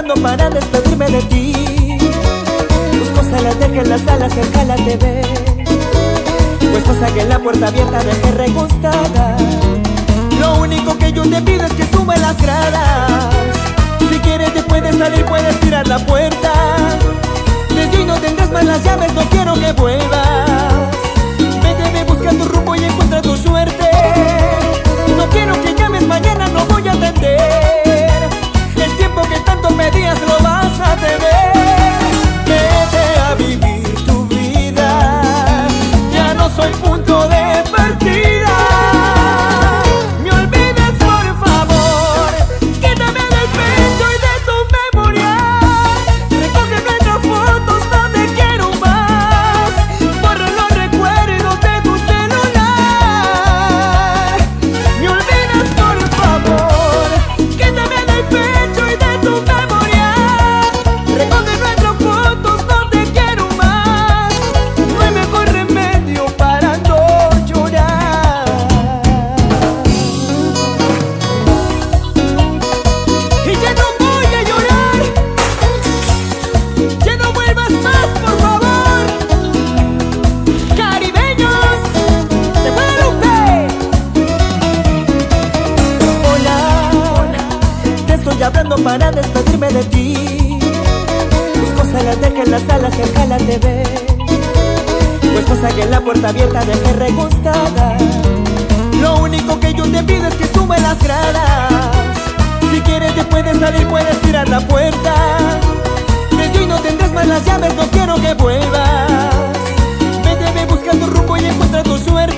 hablando para despedirme de ti. Tus cosas las dejé en la sala cerca a la TV. Tu esposa que en la puerta abierta dejé recostada. Lo único que yo te pido es que sube las gradas. Si quieres te puedes salir, puedes tirar la puerta. Desde hoy no tendrás más las llaves, no quiero que vuelvas. Vete, ve, busca tu rumbo y encuentra tu suerte. No quiero que llames mañana, no voy a atender. El tiempo que tanto pedías lo vas a tener. Vete a vivir tu vida, ya no soy punto de partida. Me olvides por favor, quítame del pecho y de tu memoria. Recoge nuestras fotos, no te quiero más. Borra los recuerdos de tu celular. Me olvides por favor, quítame del pecho y de tu memoria. Recoge nuestras fotos, no te quiero más. No hay mejor remedio para no llorar. Y ya no voy a llorar. Ya no vuelvas más, por favor. Caribeños de Guadalupe. Hola, te estoy hablando para despedirme de ti. Tus cosas las dejé en la sala cerca a la TV. Tu esposa que en la puerta abierta dejé recostada. Lo único que yo te pido es que sube las gradas. Si quieres te puedes salir, puedes tirar la puerta. Desde hoy no tendrás más las llaves, no quiero que vuelvas. Vete, ve, busca tu rumbo y encuentra tu suerte.